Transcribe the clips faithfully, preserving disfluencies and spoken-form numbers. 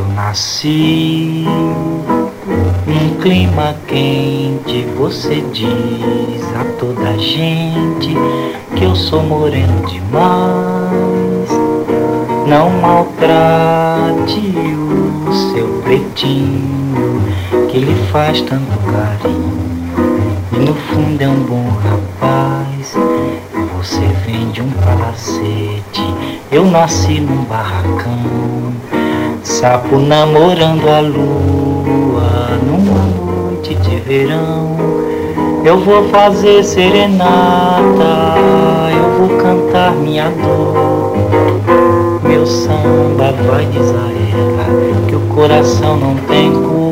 Nasci num clima quente, você diz a toda gente que eu sou moreno demais. Não maltrate o seu pretinho, que lhe faz tanto carinho, e no fundo é um bom rapaz. Você vem de um palacete, eu nasci num barracão, sapo namorando a lua numa noite de verão. Eu vou fazer serenata, eu vou cantar minha dor. Meu samba vai, diz a ela, que o coração não tem cor.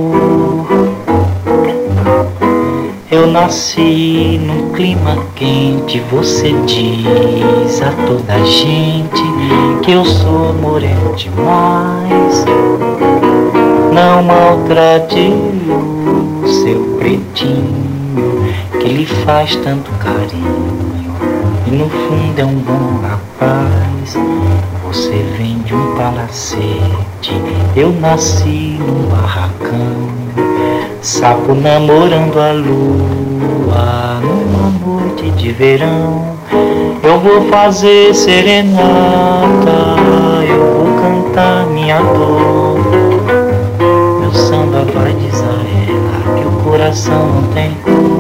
Eu nasci num clima quente, você diz a toda gente que eu sou moreno demais. Não maltrate o seu pretinho, que lhe faz tanto carinho, e no fundo é um bom rapaz. Você vem de um palacete, eu nasci num barracão, sapo namorando a lua numa noite de verão. Eu vou fazer serenata, eu vou cantar minha dor. Meu samba vai, diz a ela, que o coração não tem cor.